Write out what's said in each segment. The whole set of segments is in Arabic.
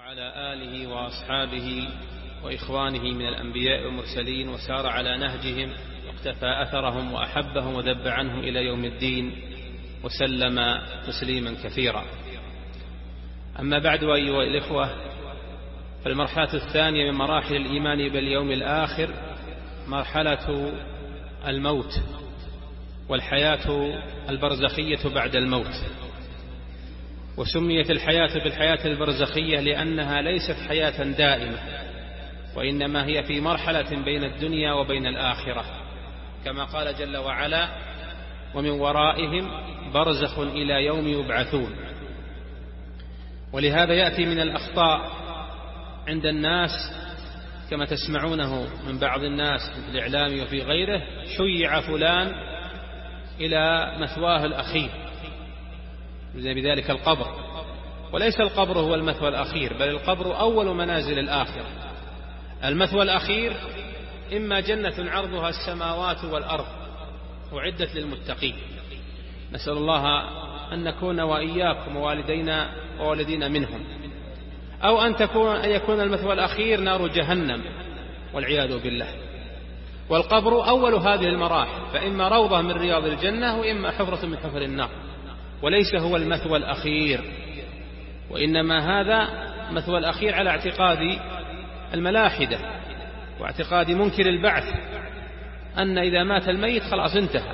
وعلى آله وأصحابه وإخوانه من الأنبياء والمرسلين وسار على نهجهم واقتفى أثرهم وأحبهم وذب عنهم إلى يوم الدين وسلم تسليما كثيرا. أما بعد، أيها الإخوة، فالمرحلة الثانية من مراحل الإيمان باليوم الآخر مرحلة الموت والحياة البرزخية بعد الموت. وسميت الحياة بالحياة البرزخية لأنها ليست حياة دائمة، وإنما هي في مرحلة بين الدنيا وبين الآخرة، كما قال جل وعلا: ومن ورائهم برزخ إلى يوم يبعثون. ولهذا يأتي من الأخطاء عند الناس كما تسمعونه من بعض الناس في الإعلام وفي غيره: شيع فلان إلى مثواه الأخير، بذلك القبر. وليس القبر هو المثوى الأخير، بل القبر أول منازل الآخرة. المثوى الأخير إما جنة عرضها السماوات والأرض أعدت للمتقين، نسأل الله أن نكون وإياكم ووالدينا ووالدينا منهم، أو أن يكون المثوى الأخير نار جهنم والعياذ بالله. والقبر أول هذه المراحل، فإما روضة من رياض الجنة وإما حفرة من حفر النار، وليس هو المثوى الأخير، وإنما هذا مثوى الأخير على اعتقاد الملاحدة واعتقاد منكر البعث، أن إذا مات الميت خلاص انتهى،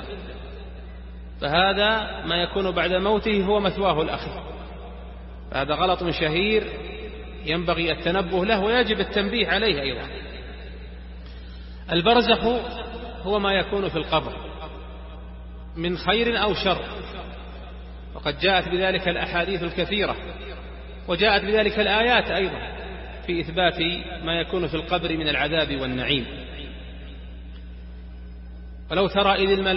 فهذا ما يكون بعد موته هو مثواه الأخير. فهذا غلط شهير ينبغي التنبه له ويجب التنبيه عليه أيضا. البرزخ هو ما يكون في القبر من خير أو شر، وقد جاءت بذلك الأحاديث الكثيرة، وجاءت بذلك الآيات أيضا في إثبات ما يكون في القبر من العذاب والنعيم. ولو ترى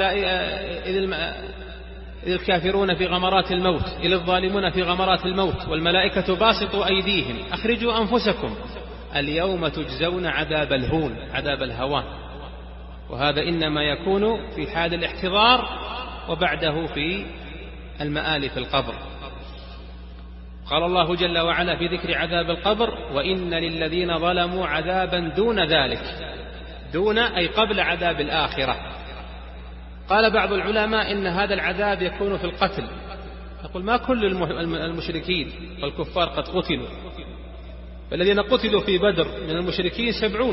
إذ الكافرون في غمرات الموت، إذ الظالمون في غمرات الموت والملائكة باسطوا أيديهم أخرجوا أنفسكم اليوم تجزون عذاب الهون، عذاب الهوان. وهذا إنما يكون في حال الاحتضار وبعده في المآل في القبر. قال الله جل وعلا في ذكر عذاب القبر: وإن للذين ظلموا عذابا دون ذلك، دون أي قبل عذاب الآخرة. قال بعض العلماء إن هذا العذاب يكون في القتل. يقول: ما كل المشركين والكفار قد قتلوا، فالذين قتلوا في بدر من المشركين 70،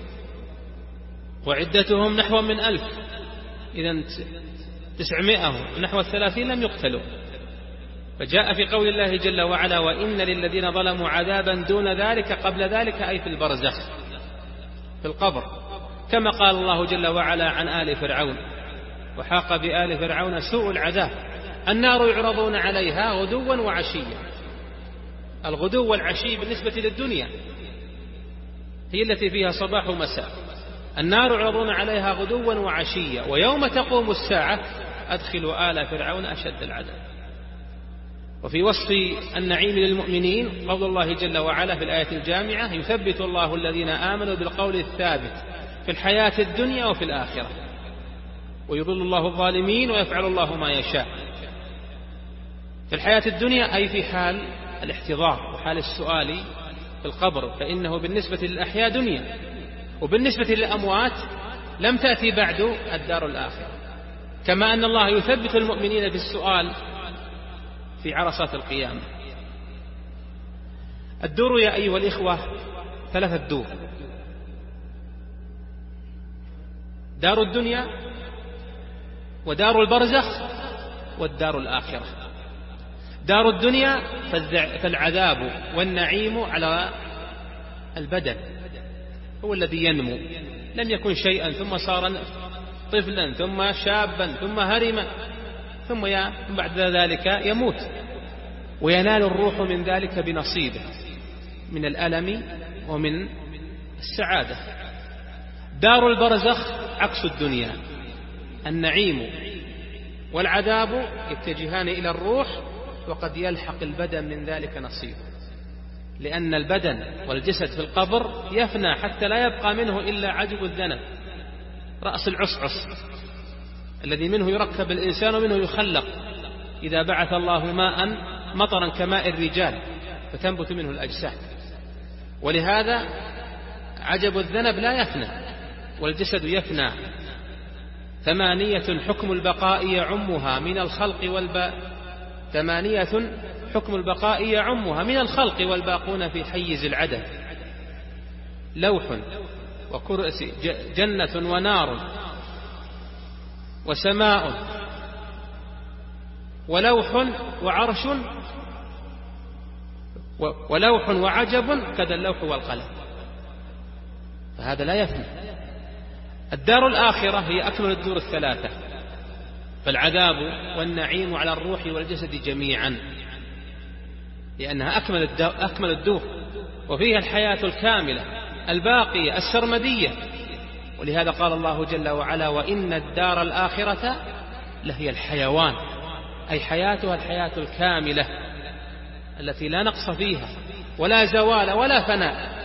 وعدتهم نحو من 1000، إذن 900 نحو 30 لم يقتلوا. فجاء في قول الله جل وعلا: وإن للذين ظلموا عذابا دون ذلك، قبل ذلك أي في البرزخ في القبر، كما قال الله جل وعلا عن آل فرعون: وحاق بآل فرعون سوء العذاب النار يعرضون عليها غدوا وعشيا. الغدو والعشي بالنسبة للدنيا هي التي فيها صباح ومساء، النار يعرضون عليها غدوا وعشيا ويوم تقوم الساعة أدخلوا آل فرعون أشد العذاب. وفي وصف النعيم للمؤمنين قول الله جل وعلا في الآية الجامعة: يثبت الله الذين آمنوا بالقول الثابت في الحياة الدنيا وفي الآخرة ويضل الله الظالمين ويفعل الله ما يشاء. في الحياة الدنيا أي في حال الاحتضار وحال السؤال في القبر، فإنه بالنسبة للأحياء دنيا، وبالنسبة للأموات لم تأتي بعد الدار الآخرة. كما أن الله يثبت المؤمنين بالسؤال في عرصات القيامة. الدور يا أيها الإخوة 3 دور: دار الدنيا، ودار البرزخ، والدار الآخرة. دار الدنيا فالعذاب والنعيم على البدن، هو الذي ينمو، لم يكن شيئا ثم صار طفلا ثم شابا ثم هرما ثم بعد ذلك يموت، وينال الروح من ذلك بنصيبه من الألم ومن السعادة. دار البرزخ عكس الدنيا، النعيم والعذاب يتجهان إلى الروح، وقد يلحق البدن من ذلك نصيب، لأن البدن والجسد في القبر يفنى حتى لا يبقى منه إلا عجب الذنب، رأس العصعص الذي منه يركب الإنسان ومنه يخلق إذا بعث الله ماء مطرا كماء الرجال فتنبت منه الأجساد. ولهذا عجب الذنب لا يفنى والجسد يفنى. 8 حكم البقاء يعمها من الخلق 8 حكم البقاء يعمها من الخلق والباقون في حيز العدد: لوح وكرسي، جنة ونار وسماء، ولوح وعرش، ولوح وعجب كذا اللوح والقلم. فهذا لا يفنى. الدار الآخرة هي أكمل الدور 3، فالعذاب والنعيم على الروح والجسد جميعا، لأنها أكمل الدور، وفيها الحياة الكاملة الباقية السرمدية. ولهذا قال الله جل وعلا: وإن الدار الآخرة لهي الحيوان، أي حياتها الحياة الكاملة التي لا نقص فيها ولا زوال ولا فناء.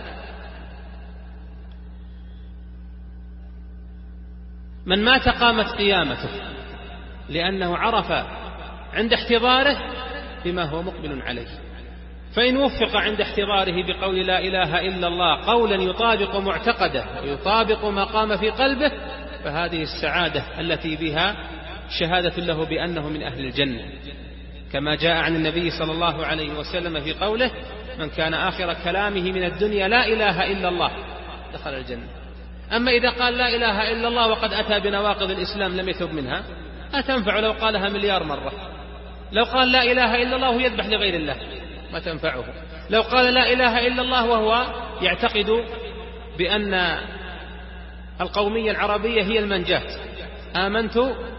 من مات قامت قيامته، لأنه عرف عند احتضاره بما هو مقبل عليه. فإن وفق عند احتضاره بقول لا إله إلا الله قولا يطابق معتقده ويطابق ما قام في قلبه، فهذه السعادة التي بها شهادة له بأنه من أهل الجنة، كما جاء عن النبي صلى الله عليه وسلم في قوله: من كان آخر كلامه من الدنيا لا إله إلا الله دخل الجنة. أما إذا قال لا إله إلا الله وقد أتى بنواقض الإسلام لم يتب منها، أتنفع لو قالها مليار مرة. لو قال لا إله إلا الله يذبح لغير الله ما تنفعه. لو قال لا إله إلا الله وهو يعتقد بأن القومية العربية هي المنجاة: آمنت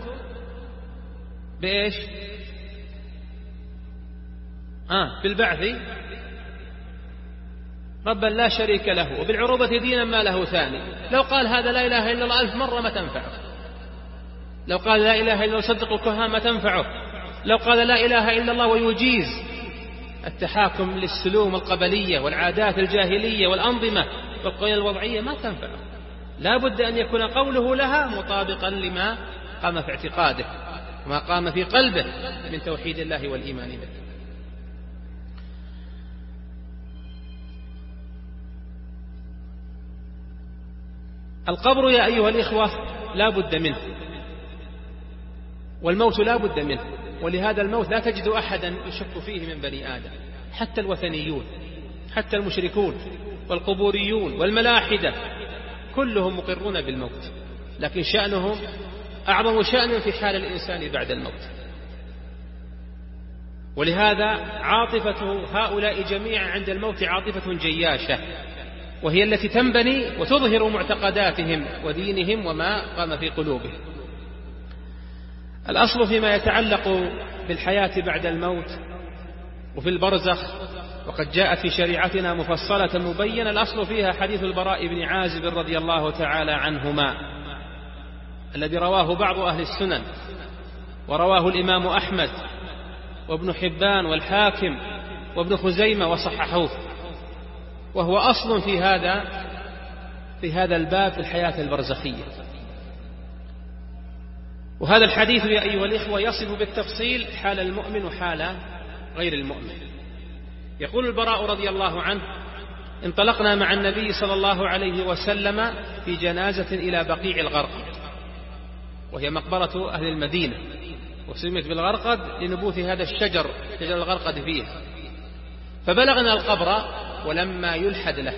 بإيش؟ بالبعث ربا لا شريك له وبالعروبة دينا ما له ثاني. لو قال هذا لا إله إلا الله 1000 مرة ما تنفعه. لو قال لا إله إلا الله صدق الكهان ما تنفعه. لو قال لا إله إلا الله ويجيز التحاكم للسلوم القبلية والعادات الجاهلية والأنظمة والقوانين الوضعية ما تنفعه. لا بد أن يكون قوله لها مطابقا لما قام في اعتقاده وما قام في قلبه من توحيد الله والإيمان به. القبر يا أيها الإخوة لا بد منه، والموت لا بد منه. ولهذا الموت لا تجد أحدا يشك فيه من بني آدم، حتى الوثنيون، حتى المشركون والقبوريون والملاحدة كلهم مقرون بالموت، لكن شأنهم أعظم شأن في حال الإنسان بعد الموت. ولهذا عاطفة هؤلاء جميعا عند الموت عاطفة جياشة، وهي التي تنبني وتظهر معتقداتهم ودينهم وما قام في قلوبهم. الأصل فيما يتعلق بالحياة بعد الموت وفي البرزخ، وقد جاءت في شريعتنا مفصلة مبينة، الأصل فيها حديث البراء بن عازب رضي الله تعالى عنهما الذي رواه بعض أهل السنن، ورواه الإمام أحمد وابن حبان والحاكم وابن خزيمة وصححوه، وهو أصل في هذا الباب في الحياة البرزخية. وهذا الحديث يا أيها الإخوة يصف بالتفصيل حال المؤمن وحال غير المؤمن. يقول البراء رضي الله عنه: انطلقنا مع النبي صلى الله عليه وسلم في جنازة إلى بقيع الغرقد، وهي مقبرة أهل المدينة، وسميت بالغرقد لنبوث هذا الشجر، شجر الغرقد فيها. فبلغنا القبر ولما يلحد له،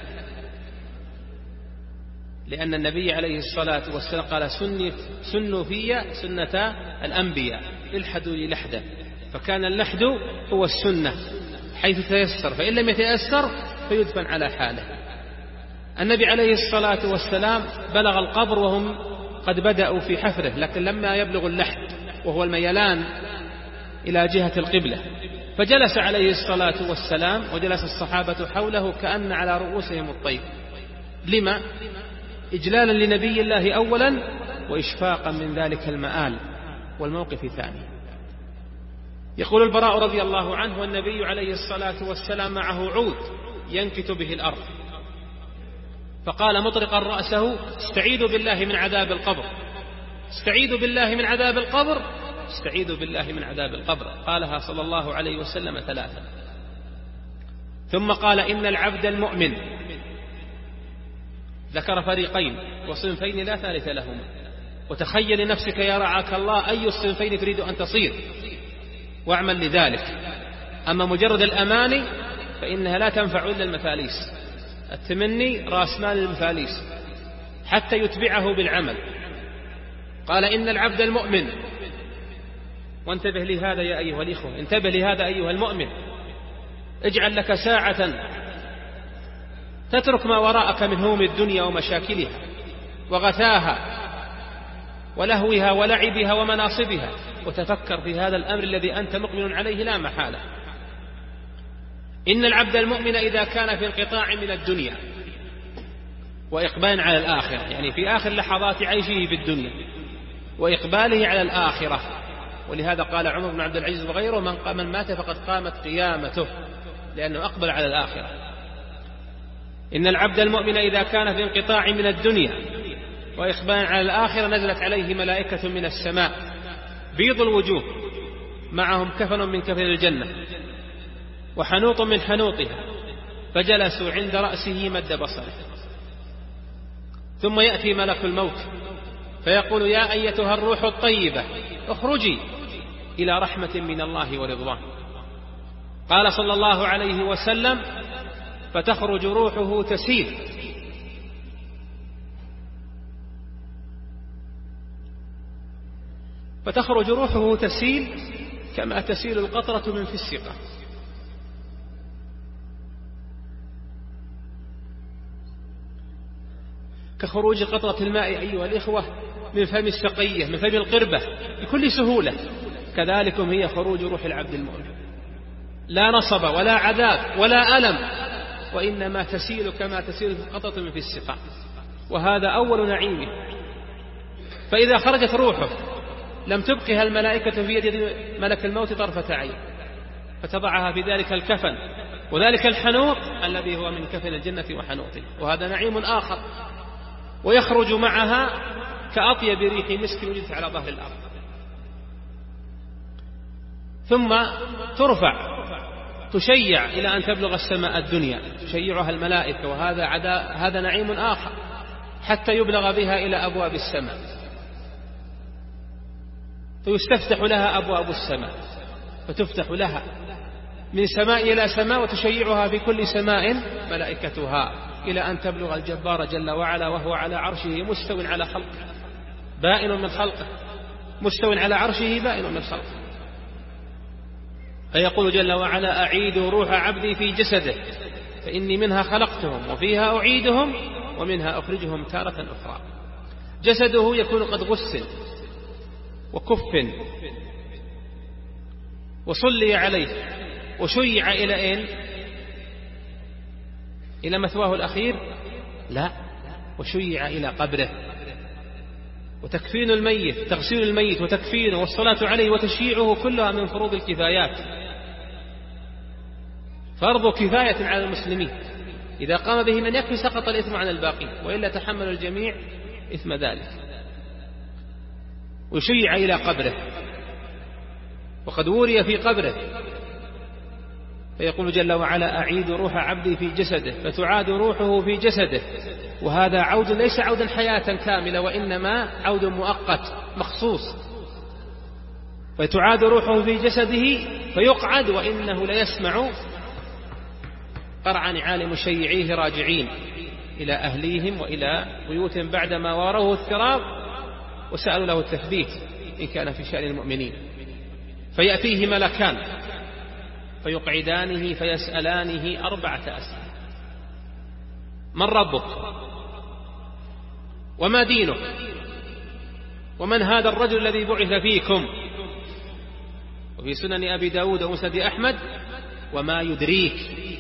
لأن النبي عليه الصلاة والسلام قال: سنوا في سنة الأنبياء، الحدوا لي لحدا. فكان اللحد هو السنة حيث تيسر، فإن لم يتيسر فيدفن على حاله. النبي عليه الصلاة والسلام بلغ القبر وهم قد بدأوا في حفره، لكن لما يبلغ اللحد وهو الميلان إلى جهة القبلة، فجلس عليه الصلاة والسلام وجلس الصحابة حوله كأن على رؤوسهم الطير. لما؟ إجلالا لنبي الله أولا، وإشفاقا من ذلك المآل والموقف ثاني. يقول البراء رضي الله عنه: والنبي عليه الصلاة والسلام معه عود ينكت به الأرض، فقال مطرقا رأسه: استعيذوا بالله من عذاب القبر، استعيذوا بالله من عذاب القبر، استعيذوا بالله من عذاب القبر. قالها صلى الله عليه وسلم 3. ثم قال: إن العبد المؤمن ذكر فريقين وصنفين لا ثالث لهما. وتخيل لنفسك يا رعاك الله أي الصنفين تريد أن تصير واعمل لذلك. أما مجرد الأماني فإنها لا تنفع إلا المفاليس. التمني رأس مال المفاليس حتى يتبعه بالعمل. قال إن العبد المؤمن، وانتبه لهذا يا أيها الإخوة، انتبه لهذا أيها المؤمن، اجعل لك ساعة تترك ما وراءك من هموم الدنيا ومشاكلها وغثاها ولهوها ولعبها ومناصبها، وتفكر في هذا الأمر الذي أنت مقبل عليه لا محالة. إن العبد المؤمن إذا كان في انقطاع من الدنيا وإقبال على الآخرة، يعني في آخر لحظات عيشه في الدنيا وإقباله على الآخرة، ولهذا قال عمر بن عبد العزيز وغيره من مات فقد قامت قيامته، لأنه أقبل على الآخرة. إن العبد المؤمن إذا كان في انقطاع من الدنيا وإقبال على الآخرة نزلت عليه ملائكة من السماء بيض الوجوه معهم كفن من كفن الجنة وحنوط من حنوطها، فجلسوا عند رأسه مد بصره. ثم يأتي ملك الموت فيقول يا أيتها الروح الطيبة اخرجي إلى رحمة من الله ورضوان. قال صلى الله عليه وسلم فتخرج روحه تسيل كما تسيل القطرة من في السقا. كخروج قطرة الماء أيها الإخوة من فم السقية من فم القربة بكل سهولة، كذلكم هي خروج روح العبد المؤمن، لا نصب ولا عذاب ولا ألم، وإنما تسيل كما تسيل القطرة من في السقا. وهذا أول نعيمه. فإذا خرجت روحه لم تبقها الملائكة في يد ملك الموت طرفة عين، فتضعها في ذلك الكفن وذلك الحنوط الذي هو من كفن الجنة وحنوطه، وهذا نعيم آخر. ويخرج معها كأطيب ريح مسك وجدت على ظهر الأرض. ثم ترفع تشيع إلى أن تبلغ السماء الدنيا، تشيعها الملائكة، وهذا نعيم آخر، حتى يبلغ بها إلى أبواب السماء، فيستفتح لها أبواب السماء، فتفتح لها من سماء إلى سماء، وتشيعها في كل سماء ملائكتها إلى أن تبلغ الجبار جل وعلا وهو على عرشه مستو على خلقه بائن من خلقه، مستو على عرشه بائن من خلقه. فيقول جل وعلا أعيدوا روح عبدي في جسده فإني منها خلقتهم وفيها أعيدهم ومنها أخرجهم تارة أخرى. جسده يكون قد غسل وكفن وصلي عليه وشيع إلى أين؟ إلى مثواه الأخير؟ لا، وشيع إلى قبره. وتكفين الميت، تغسيل الميت وتكفينه والصلاة عليه وتشييعه كلها من فروض الكفايات، فرض كفاية على المسلمين، إذا قام به من يكفي سقط الإثم عن الباقي، وإلا تحمل الجميع إثم ذلك. وشيع إلى قبره وقد وري في قبره، فيقول جل وعلا أعيد روح عبدي في جسده، فتعاد روحه في جسده. وهذا عود ليس عودا حياة كاملة، وإنما عود مؤقت مخصوص. فتعاد روحه في جسده فيقعد وإنه ليسمع قرع نعال مشيعيه راجعين إلى أهليهم وإلى بيوتهم بعدما واروه التراب وسألوا له التثبيت إن كان في شأن المؤمنين. فيأتيه ملكان فيقعدانه فيسألانه 4 أسئلة: من ربك؟ وما دينك؟ ومن هذا الرجل الذي بعث فيكم؟ وفي سنن أبي داود ومسند أحمد: وما يدريك؟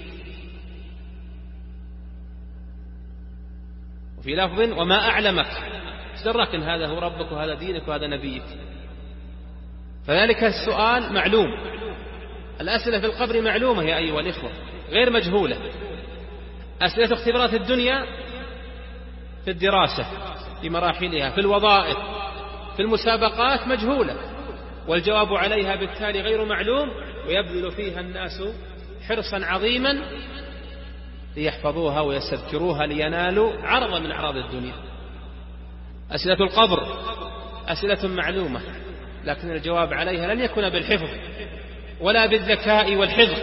وفي لفظ: وما أعلمك؟ اشترك إن هذا هو ربك وهذا دينك وهذا نبيك. فذلك السؤال معلوم. الأسئلة في القبر معلومة يا أيها الإخوة، غير مجهولة. أسئلة اختبارات الدنيا في الدراسة في مراحلها، في الوظائف، في المسابقات مجهولة، والجواب عليها بالتالي غير معلوم، ويبذل فيها الناس حرصا عظيما ليحفظوها ويستذكروها لينالوا عرضا من أعراض الدنيا. أسئلة القبر أسئلة معلومة، لكن الجواب عليها لن يكون بالحفظ ولا بالذكاء والحفظ،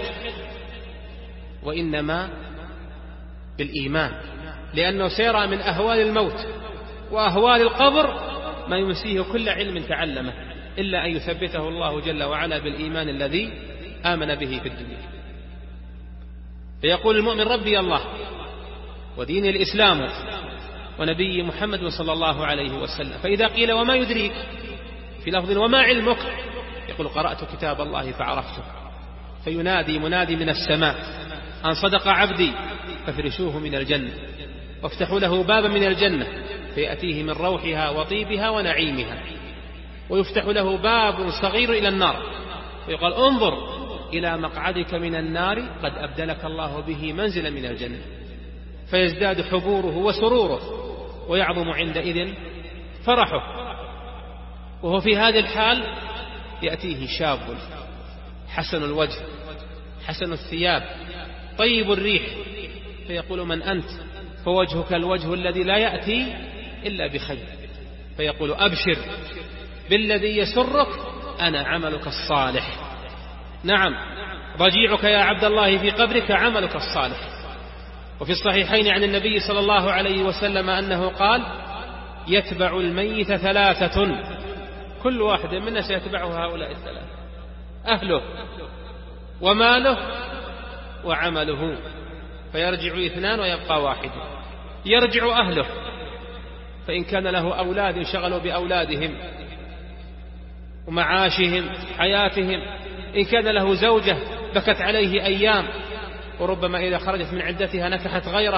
وإنما بالإيمان، لأنه سيرى من أهوال الموت وأهوال القبر ما ينسيه كل علم تعلمه، إلا أن يثبته الله جل وعلا بالإيمان الذي آمن به في الدنيا. فيقول المؤمن ربي الله ودين الإسلام ونبي محمد صلى الله عليه وسلم. فإذا قيل وما يدريك في لفظ وما علمك، يقول قرأت كتاب الله فعرفته. فينادي منادي من السماء أن صدق عبدي فافرشوه من الجنة وافتحوا له بابا من الجنة فيأتيه من روحها وطيبها ونعيمها، ويفتح له باب صغير إلى النار ويقال انظر إلى مقعدك من النار قد أبدلك الله به منزلا من الجنة، فيزداد حبوره وسروره ويعظم عندئذ فرحه. وهو في هذه الحال يأتيه شاب حسن الوجه حسن الثياب طيب الريح، فيقول من أنت؟ فوجهك الوجه الذي لا يأتي إلا بخير، فيقول أبشر بالذي يسرك أنا عملك الصالح. نعم، ضجيعك يا عبد الله في قبرك عملك الصالح. وفي الصحيحين عن النبي صلى الله عليه وسلم أنه قال يتبع الميت ثلاثة كل واحد منا سيتبعه هؤلاء الثلاثة: أهله وماله وعمله، فيرجع اثنان ويبقى واحد. يرجع أهله، فإن كان له أولاد انشغلوا بأولادهم ومعاشهم حياتهم، إن كان له زوجة بكت عليه أيام وربما إذا خرجت من عدتها نكحت غيره.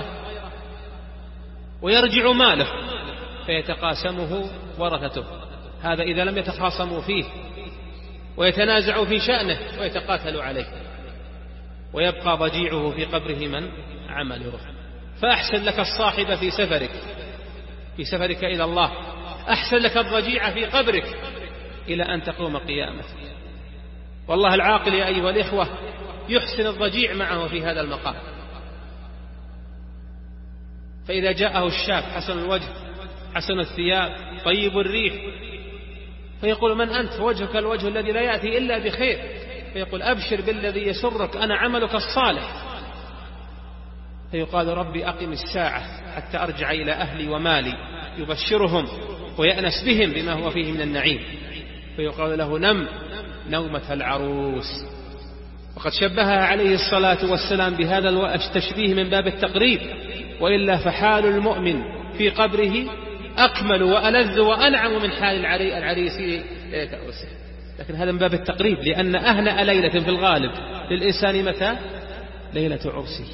ويرجع ماله فيتقاسمه ورثته، هذا إذا لم يتخاصموا فيه ويتنازعوا في شأنه ويتقاتلوا عليه. ويبقى ضجيعه في قبره من عمله. فأحسن لك الصاحب في سفرك إلى الله، أحسن لك الضجيع في قبرك إلى أن تقوم قيامتك. والله العاقل يا أيها الإخوة يحسن الضجيع معه في هذا المقام. فإذا جاءه الشاب حسن الوجه حسن الثياب طيب الريح، فيقول من أنت؟ وجهك الوجه الذي لا يأتي إلا بخير، فيقول أبشر بالذي يسرك أنا عملك الصالح. فيقال ربي أقم الساعة حتى أرجع إلى أهلي ومالي، يبشرهم ويأنس بهم بما هو فيه من النعيم. فيقال له نم نومة العروس. وقد شبهها عليه الصلاة والسلام بهذا التشبيه من باب التقريب، وإلا فحال المؤمن في قبره أكمل وألذ وأنعم من حال العريس ليلة عرسه. لكن هذا من باب التقريب، لأن أهنأ ليلة في الغالب للإنسان متى؟ ليلة عرسه.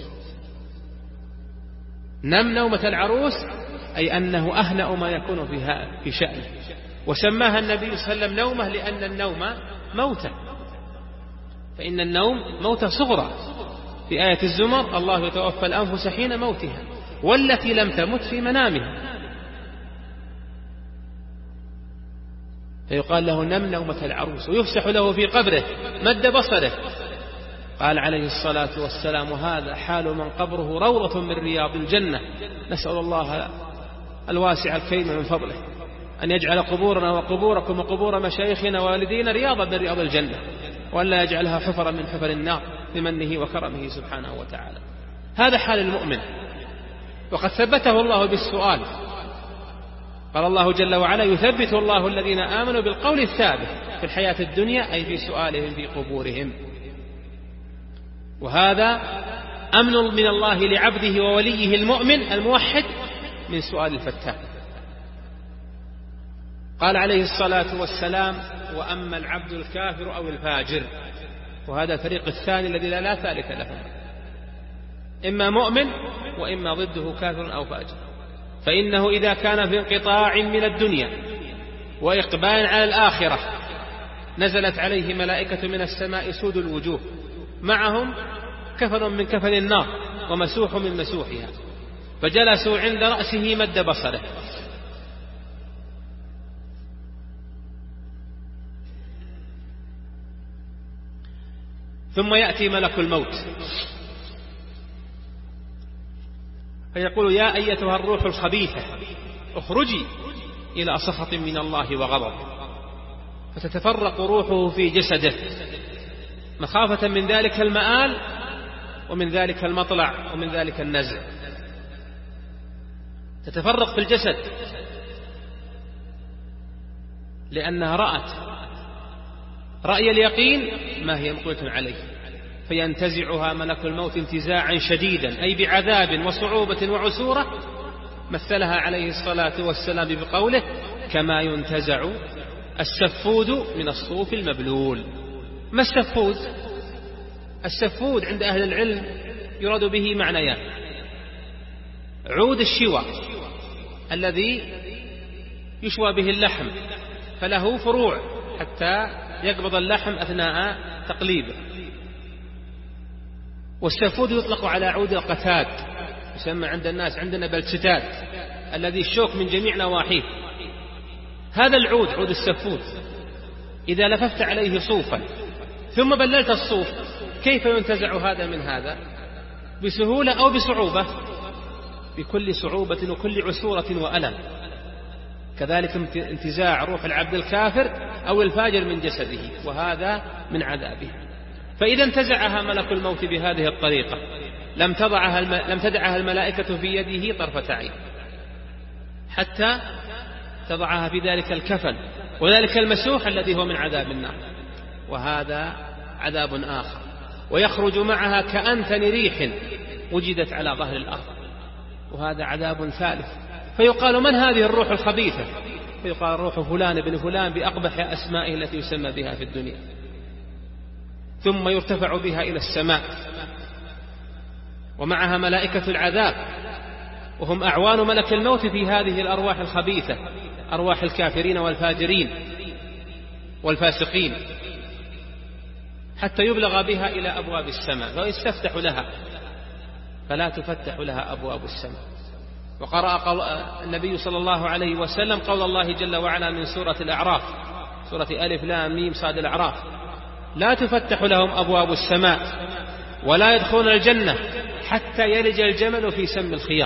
نم نومة العروس أي أنه أهنأ ما يكون في شأنه. وسماها النبي صلى الله عليه وسلم نومة لأن النوم موتة، فإن النوم موتة صغرى. في آية الزمر الله يتوفى الأنفس حين موتها والتي لم تمت في منامها، فيقال له نم نومة العروس. ويفسح له في قبره مد بصره. قال عليه الصلاة والسلام هذا حال من قبره روضة من رياض الجنة. نسأل الله الواسع الكريم من فضله أن يجعل قبورنا وقبوركم وقبور مشايخنا ووالدينا رياضا من رياض الجنة، وألا يجعلها حفرا من حفر النار بمنه وكرمه سبحانه وتعالى. هذا حال المؤمن، وقد ثبته الله بالسؤال. قال الله جل وعلا يثبت الله الذين آمنوا بالقول الثابت في الحياة الدنيا، أي في سؤالهم في قبورهم. وهذا أمن من الله لعبده ووليه المؤمن الموحد من سؤال الفتان. قال عليه الصلاة والسلام وأما العبد الكافر أو الفاجر، وهذا الفريق الثاني الذي لا ثالث له، إما مؤمن وإما ضده كافر أو فاجر، فإنه إذا كان في انقطاع من الدنيا وإقبال على الآخرة نزلت عليه ملائكة من السماء سود الوجوه معهم كفن من كفن النار ومسوح من مسوحها، فجلسوا عند رأسه مد بصره. ثم يأتي ملك الموت فيقول يا أيتها الروح الخبيثة اخرجي إلى سخط من الله وغضب، فتتفرق روحه في جسده مخافة من ذلك المآل ومن ذلك المطلع ومن ذلك النزع. تتفرق في الجسد لأنها رأت رأي اليقين ما هي مقبلة عليه، فينتزعها ملك الموت انتزاعا شديدا، أي بعذاب وصعوبة وعسورة، مثلها عليه الصلاة والسلام بقوله كما ينتزع السفود من الصوف المبلول. ما السفود؟ السفود عند أهل العلم يراد به معنيان: عود الشوى الذي يشوى به اللحم فله فروع حتى يقبض اللحم أثناء تقليبه، والسفود يطلق على عود القتاد، يسمى عند الناس عندنا بالستاد، الذي الشوك من جميع نواحيه. هذا العود عود السفود إذا لففت عليه صوفا ثم بللت الصوف كيف ينتزع هذا من هذا؟ بسهولة أو بصعوبة؟ بكل صعوبة وكل عسورة وألم. كذلك انتزاع روح العبد الكافر أو الفاجر من جسده، وهذا من عذابه. فإذا انتزعها ملك الموت بهذه الطريقة لم تدعها الملائكة في يده طرفة عين حتى تضعها في ذلك الكفن وذلك المسوح الذي هو من عذاب النار، وهذا عذاب آخر. ويخرج معها كأنتن ريح وجدت على ظهر الأرض، وهذا عذاب ثالث. فيقال من هذه الروح الخبيثة؟ فيقال روح فلان بن فلان بأقبح أسمائه التي يسمى بها في الدنيا، ثم يرتفع بها إلى السماء ومعها ملائكة العذاب، وهم أعوان ملك الموت في هذه الأرواح الخبيثة، أرواح الكافرين والفاجرين والفاسقين، حتى يبلغ بها إلى أبواب السماء فيستفتح لها فلا تفتح لها أبواب السماء. وقرأ النبي صلى الله عليه وسلم قول الله جل وعلا من سورة الأعراف، سورة ألف لام ميم صاد الأعراف: لا تفتح لهم أبواب السماء ولا يدخلون الجنة حتى يلج الجمل في سم الخياط.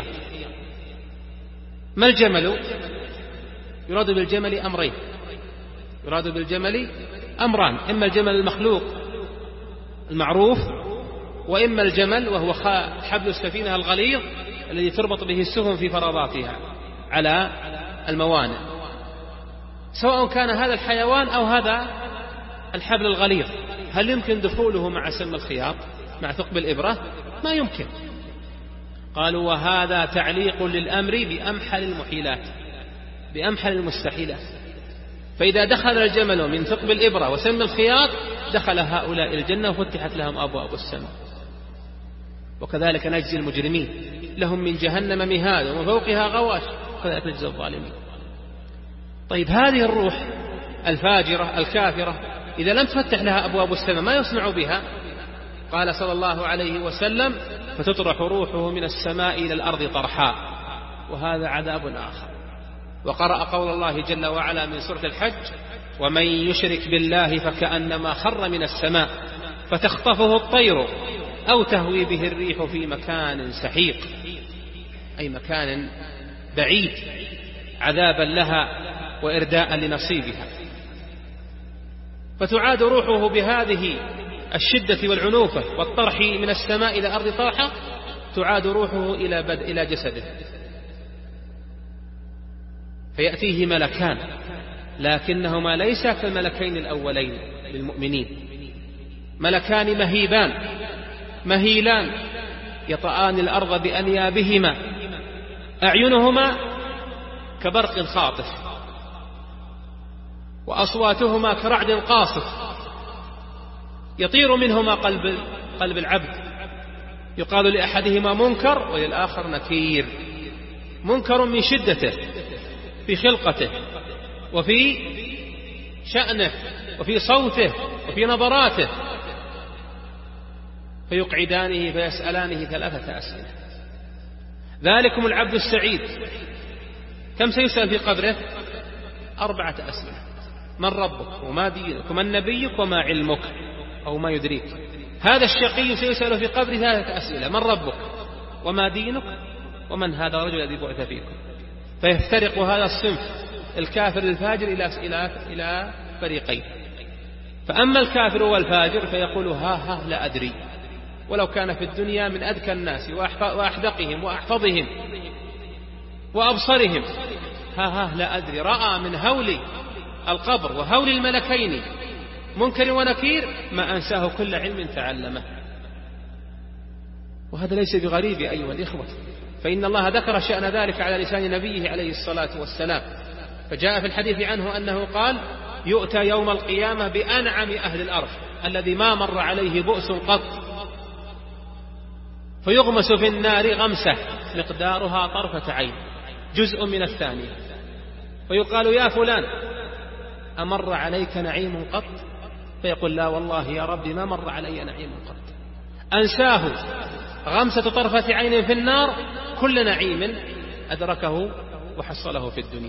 ما الجمل؟ يراد بالجمل أمرين، يراد بالجمل أمران: إما الجمل المخلوق المعروف، وإما الجمل وهو حبل السفينة الغليظ الذي تربط به السفن في فرضاتها على الموانئ، سواء كان هذا الحيوان أو هذا الحبل الغليظ. هل يمكن دخوله مع سم الخياط مع ثقب الإبرة؟ ما يمكن. قالوا وهذا تعليق للأمر بأمحل المحيلات، بأمحل المستحيلات. فإذا دخل الجمل من ثقب الإبرة وسم الخياط دخل هؤلاء الجنة وفتحت لهم أبواب السماء. وكذلك نجزي المجرمين، لهم من جهنم مهاد ومن فوقها غواش، وكذلك نجزي الظالمين. طيب هذه الروح الفاجرة الكافرة إذا لم تفتح لها أبواب السماء ما يصنع بها؟ قال صلى الله عليه وسلم: فتطرح روحه من السماء إلى الأرض طرحاء، وهذا عذاب آخر. وقرأ قول الله جل وعلا من سورة الحج: ومن يشرك بالله فكأنما خر من السماء فتخطفه الطير أو تهوي به الريح في مكان سحيق، أي مكان بعيد، عذابا لها وإرداء لنصيبها. فتعاد روحه بهذه الشدة والعنوفة والطرح من السماء إلى الأرض طرحا، تعاد روحه إلى جسده، فيأتيه ملكان لكنهما ليس كالملكين الأولين للمؤمنين، ملكان مهيبان مهيلان يطآن الأرض بأنيابهما، أعينهما كبرق خاطف وأصواتهما كرعد قاصف، يطير منهما قلب العبد. يقال لأحدهما منكر وللآخر نكير. منكر من شدته في خلقته وفي شأنه وفي صوته وفي نظراته، فيقعدانه فيسألانه 3 أسئلة. ذلكم العبد السعيد كم سيسأل في قبره؟ 4 أسئلة: من ربك وما دينك ومن نبيك وما علمك أو ما يدريك. هذا الشقي سيسأل في قبره 3 أسئلة: من ربك وما دينك ومن هذا الرجل الذي بعث فيكم. فيفترق هذا الصنف الكافر الفاجر إلى فريقين. فأما الكافر والفاجر فيقول ها لا أدري، ولو كان في الدنيا من أذكى الناس وأحدقهم وأحفظهم وأبصرهم، ها لا أدري، رأى من هول القبر وهول الملكين منكر ونكير ما أنساه كل علم تعلمه. وهذا ليس بغريب أيها الإخوة، فإن الله ذكر شأن ذلك على لسان نبيه عليه الصلاة والسلام. فجاء في الحديث عنه أنه قال: يؤتى يوم القيامة بأنعم أهل الأرض الذي ما مر عليه بؤس قط، فيغمس في النار غمسة مقدارها طرفة عين، جزء من الثانية، فيقال: يا فلان أمر عليك نعيم قط؟ فيقول: لا والله يا ربي ما مر علي نعيم قط. أنساه غمسة طرفة عين في النار كل نعيم أدركه وحصله في الدنيا.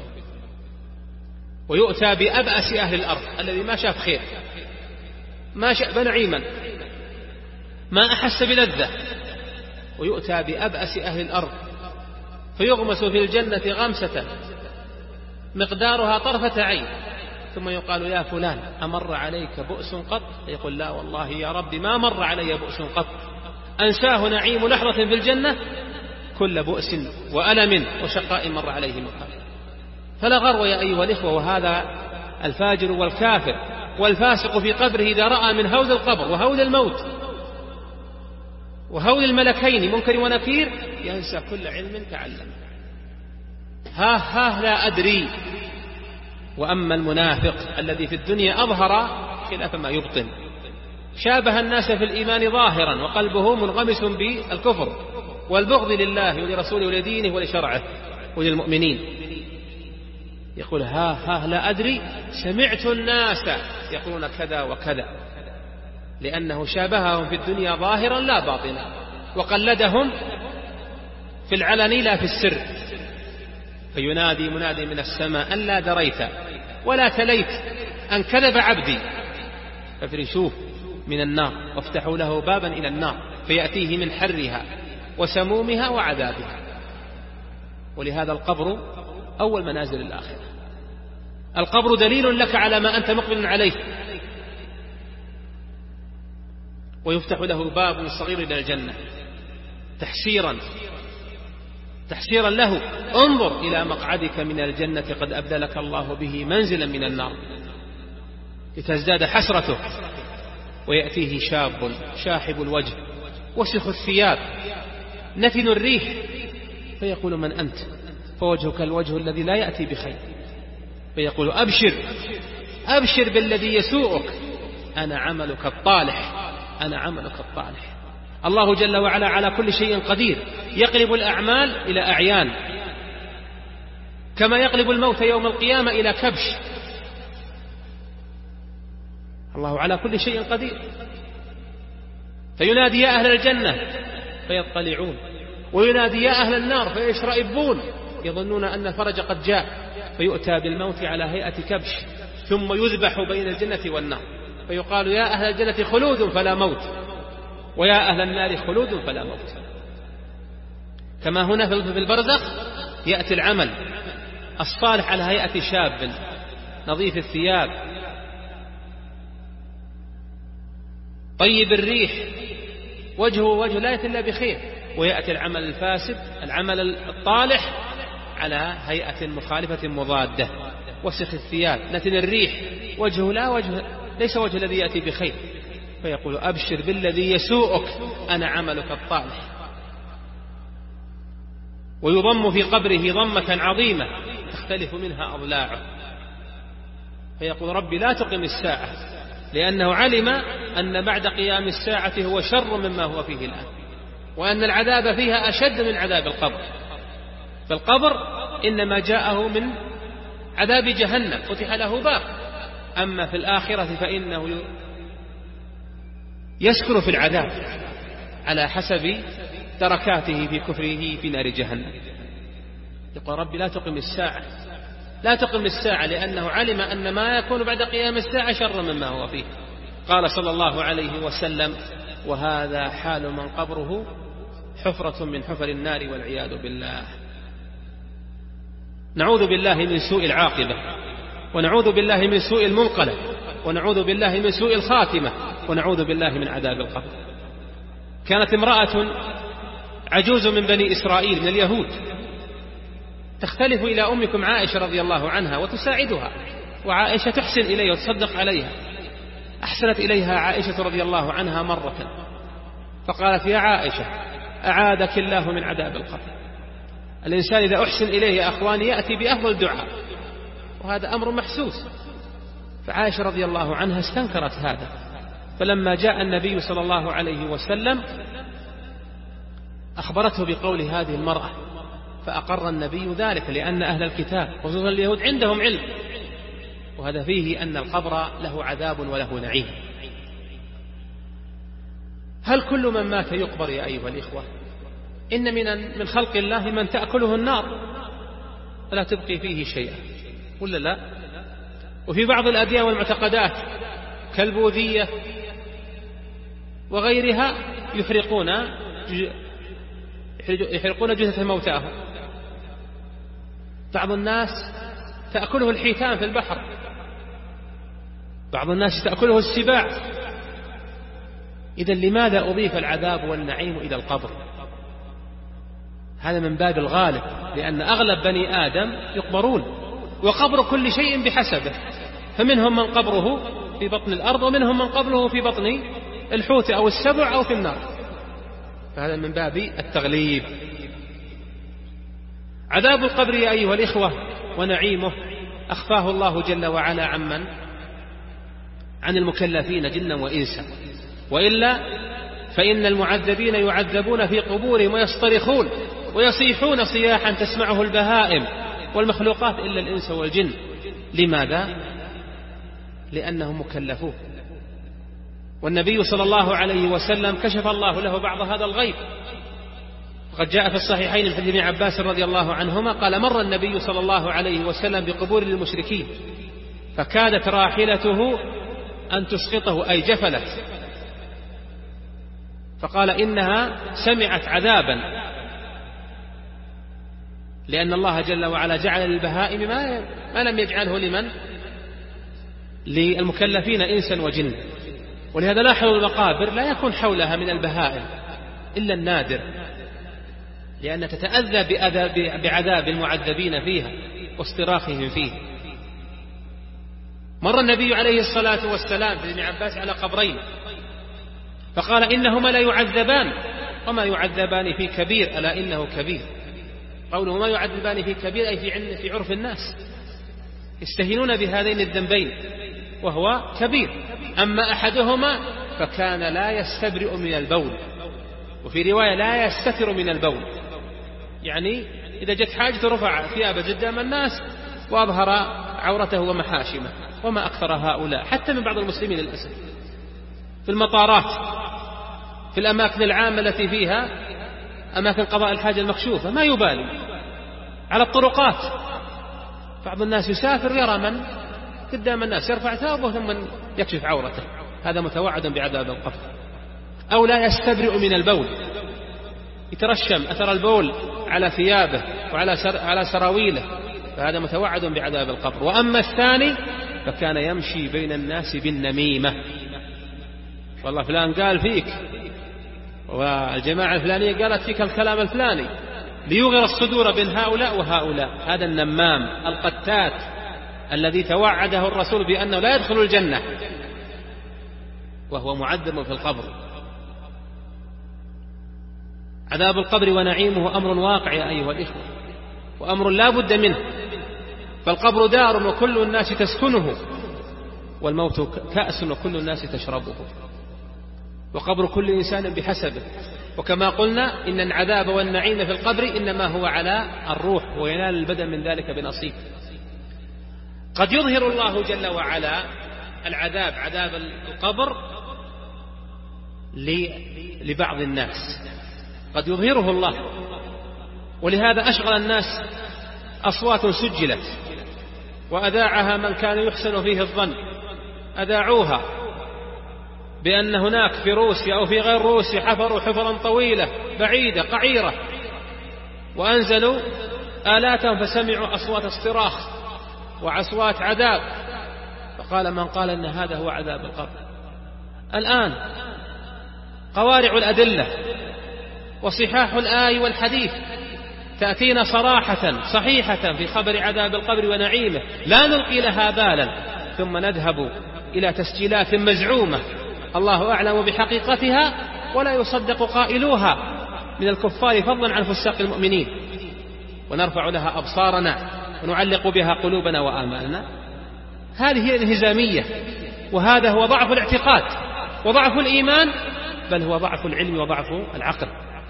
ويؤتى بأبأس أهل الأرض الذي ما شاف خير، ما شاف نعيما، ما أحس بلذة، ويؤتى بأبأس أهل الأرض فيغمس في الجنة غمسة مقدارها طرفة عين، ثم يقال: يا فلان أمر عليك بؤس قط؟ يقول: لا والله يا رب ما مر علي بؤس قط. أنساه نعيم لحظة في الجنة كل بؤس وألم وشقاء مر عليه من قبل. فلا غرو يا أيها الإخوة، وهذا الفاجر والكافر والفاسق في قبره إذا رأى من هول القبر وهول الموت وهول الملكين منكر ونكير ينسى كل علم تعلم. ها لا أدري. وأما المنافق الذي في الدنيا أظهر خلاف ما يبطن، شابه الناس في الإيمان ظاهرا وقلبه منغمس بالكفر والبغض لله ولرسوله ولدينه ولشرعه وللمؤمنين، يقول: ها لا أدري، سمعت الناس يقولون كذا وكذا، لأنه شابههم في الدنيا ظاهرا لا باطنا، وقلدهم في العلن لا في السر. فينادي منادي من السماء أن لا دريت ولا تليت أن كذب عبدي فافرشوه من النار وافتحوا له بابا إلى النار فيأتيه من حرها وسمومها وعذابها. ولهذا القبر أول منازل الآخرة. القبر دليل لك على ما أنت مقبل عليه، ويفتح له باب صغير إلى الجنة تحسيرا له: انظر إلى مقعدك من الجنة قد أبدلك الله به منزلا من النار، لتزداد حسرته. ويأتيه شاب شاحب الوجه وسخ الثياب نتن الريح، فيقول: من أنت؟ فوجهك الوجه الذي لا يأتي بخير. فيقول: أبشر بالذي يسوءك، أنا عملك الطالح. الله جل وعلا على كل شيء قدير، يقلب الأعمال إلى أعيان، كما يقلب الموت يوم القيامة إلى كبش. الله على كل شيء قدير. فينادي: يا أهل الجنة فيطلعون، وينادي: يا أهل النار فيشرئبون، يظنون أن الفرج قد جاء، فيؤتى بالموت على هيئة كبش، ثم يذبح بين الجنة والنار، فيقال: يا أهل الجنة خلود فلا موت، ويا أهل النار خلود فلا موت. كما هنا في البرزخ يأتي العمل الصالح على هيئة شاب نظيف الثياب طيب الريح، وجهه وجه لا يأتي إلا بخير، ويأتي العمل الفاسد العمل الطالح على هيئة مخالفة مضادة، وسخ الثياب نتن الريح، وجهه ليس وجه الذي يأتي بخير. فيقول: أبشر بالذي يسوءك، أنا عملك الطالح. ويضم في قبره ضمة عظيمة تختلف منها أضلاعه، فيقول: ربي لا تقم الساعة، لأنه علم أن بعد قيام الساعة هو شر مما هو فيه الآن، وأن العذاب فيها أشد من عذاب القبر. فالقبر إنما جاءه من عذاب جهنم فتح له باب، أما في الآخرة فإنه يسكن في العذاب على حسب تركاته في كفره في نار جهنم. يقول: ربي لا تقم الساعة لأنه علم أن ما يكون بعد قيام الساعة شر مما هو فيه. قال صلى الله عليه وسلم: وهذا حال من قبره حفرة من حفر النار والعياذ بالله. نعوذ بالله من سوء العاقبة، ونعوذ بالله من سوء المنقلب، ونعوذ بالله من سوء الخاتمة، ونعوذ بالله من عذاب القبر. كانت امرأة عجوز من بني إسرائيل من اليهود تختلف إلى أمكم عائشة رضي الله عنها وتساعدها، وعائشة تحسن إليها وتصدق عليها. أحسنت إليها عائشة رضي الله عنها مرة فقالت: يا عائشة أعاذك الله من عذاب القبر. الإنسان إذا أحسن إليه يا أخواني يأتي بأفضل الدعاء، وهذا أمر محسوس. فعائشة رضي الله عنها استنكرت هذا، فلما جاء النبي صلى الله عليه وسلم أخبرته بقول هذه المرأة، فأقر النبي ذلك، لأن أهل الكتاب خصوصا اليهود عندهم علم، وهذا فيه أن القبر له عذاب وله نعيم. هل كل من مات يقبر يا أيها الإخوة؟ إن من خلق الله من تأكله النار فلا تبقي فيه شيئا، ولا لا؟ وفي بعض الأديان والمعتقدات كالبوذية وغيرها يحرقون جثث موتاهم. بعض الناس تأكله الحيتان في البحر، بعض الناس تأكله السباع. إذن لماذا أضيف العذاب والنعيم إلى القبر؟ هذا من باب الغالب، لأن أغلب بني آدم يقبرون، وقبر كل شيء بحسبه، فمنهم من قبره في بطن الأرض، ومنهم من قبره في بطن الحوت أو السبع أو في النار، فهذا من باب التغليب. عذاب القبر يا أيها الإخوة ونعيمه أخفاه الله جل وعلا عن المكلفين جنا وإنسا، وإلا فإن المعذبين يعذبون في قبورهم ويصطرخون ويصيحون صياحا تسمعه البهائم والمخلوقات إلا الإنس والجن. لماذا؟ لأنهم مكلفون. والنبي صلى الله عليه وسلم كشف الله له بعض هذا الغيب، وقد جاء في الصحيحين من حديث ابن عباس رضي الله عنهما قال: مر النبي صلى الله عليه وسلم بقبور المشركين فكادت راحلته أن تسقطه، أي جفلت، فقال: إنها سمعت عذابا، لأن الله جل وعلا جعل للبهائم ما لم يجعله للمكلفين إنسا وجن. ولهذا لاحظوا المقابر لا يكون حولها من البهائم إلا النادر، لأن تتأذى بعذاب المعذبين فيها واصطراخهم فيه. مر النبي عليه الصلاة والسلام بن عباس على قبرين فقال: إنهما لا يعذبان وما يعذبان في كبير، ألا إنه كبير. قوله ما يعذبان في كبير أي في عرف الناس، يستهينون بهذين الذنبين وهو كبير. أما أحدهما فكان لا يستبرئ من البول، وفي رواية لا يستتر من البول، يعني إذا جت حاجة رفع ثيابه قدام الناس وأظهر عورته ومحاشمه. وما أكثر هؤلاء حتى من بعض المسلمين للأسف، في المطارات، في الأماكن العامة التي فيها أماكن قضاء الحاجة المكشوفة، ما يبالي. على الطرقات بعض الناس يسافر يرى من قدام الناس يرفع ثوبه ثم يكشف عورته، هذا متوعد بعذاب القبر. أو لا يستبرئ من البول، يترشم أثر البول على ثيابه وعلى سراويله، فهذا متوعد بعذاب القبر. وأما الثاني فكان يمشي بين الناس بالنميمة، والله فلان قال فيك، والجماعة الفلانية قالت فيك الكلام الفلاني، ليغر الصدور بين هؤلاء وهؤلاء. هذا النمام القتات الذي توعده الرسول بأنه لا يدخل الجنة وهو معذب في القبر. عذاب القبر ونعيمه أمر واقع يا أيها الإخوة، وأمر لا بد منه. فالقبر دار وكل الناس تسكنه، والموت كأس وكل الناس تشربه، وقبر كل إنسان بحسبه. وكما قلنا إن العذاب والنعيم في القبر إنما هو على الروح، وينال البدن من ذلك بنصيب. قد يظهر الله جل وعلا العذاب، عذاب القبر، لبعض الناس، قد يظهره الله. ولهذا أشغل الناس أصوات سجلت وأذاعها من كان يحسن فيه الظن، أذاعوها بأن هناك في روسيا أو في غير روسيا حفروا حفرا طويلة بعيدة قعيرة وأنزلوا آلاتهم فسمعوا أصوات الصراخ وأصوات عذاب، فقال من قال أن هذا هو عذاب القبر. الآن قوارع الأدلة وصحاح الآي والحديث تأتينا صراحة صحيحة في خبر عذاب القبر ونعيمه، لا نلقي لها بالا، ثم نذهب إلى تسجيلات مزعومة الله أعلم بحقيقتها ولا يصدق قائلوها من الكفار فضلا عن فساق المؤمنين، ونرفع لها أبصارنا ونعلق بها قلوبنا وآمالنا. هذه هي الانهزامية، وهذا هو ضعف الاعتقاد وضعف الإيمان، بل هو ضعف العلم وضعف العقل.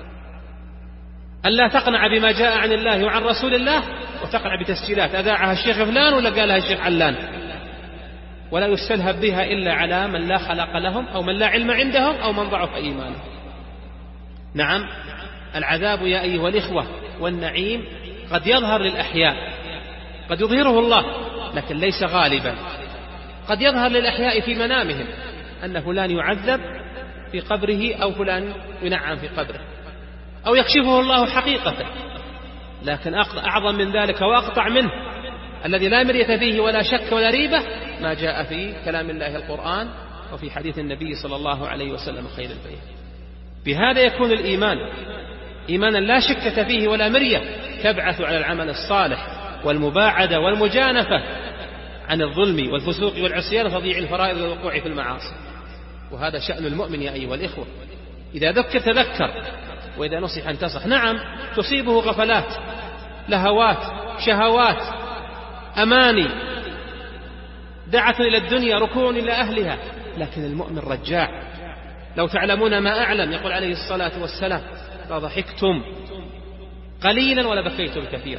ألا تقنع بما جاء عن الله وعن رسول الله وتقنع بتسجيلات أذاعها الشيخ فلان ولا قالها الشيخ علان، ولا يستلهب بها إلا على من لا خلق لهم أو من لا علم عندهم أو من ضعف إيمانهم. نعم، العذاب يا أيها الإخوة والنعيم قد يظهر للأحياء، قد يظهره الله لكن ليس غالبا. قد يظهر للأحياء في منامهم أن فلان يعذب في قبره أو فلان ينعم في قبره، أو يكشفه الله حقيقة. لكن أعظم من ذلك وأقطع منه الذي لا مرية فيه ولا شك ولا ريبة ما جاء في كلام الله القرآن وفي حديث النبي صلى الله عليه وسلم خير البيان. بهذا يكون الإيمان إيمانا لا شكة فيه ولا مرية، تبعث على العمل الصالح والمباعدة والمجانفة عن الظلم والفسوق والعصيان وتضييع الفرائض والوقوع في المعاصي. وهذا شأن المؤمن يا أيها الإخوة، إذا ذكر تذكر وإذا نصح انتصح. نعم، تصيبه غفلات، لهوات، شهوات، أماني، دعة إلى الدنيا، ركون إلى أهلها، لكن المؤمن رجاع. لو تعلمون ما أعلم، يقول عليه الصلاة والسلام، لضحكتم قليلا ولا بكيتم كثيرا.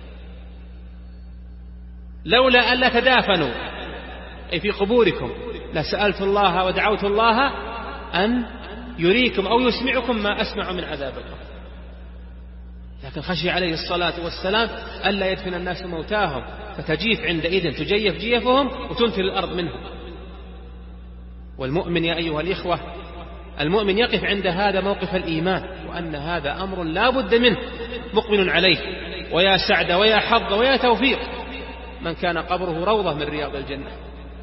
لولا ألا تدافنوا أي في قبوركم لسألت الله ودعوت الله أن يريكم أو يسمعكم ما أسمع من عذاب القبر، لكن خشي عليه الصلاة والسلام ألا يدفن الناس موتاهم فتجيف عندئذ، تجيف جيفهم وتنتل الأرض منهم. والمؤمن يا أيها الإخوة، المؤمن يقف عند هذا موقف الإيمان، وأن هذا أمر لا بد منه، مقبل عليه. ويا سعد ويا حظ ويا توفيق من كان قبره روضة من رياض الجنة،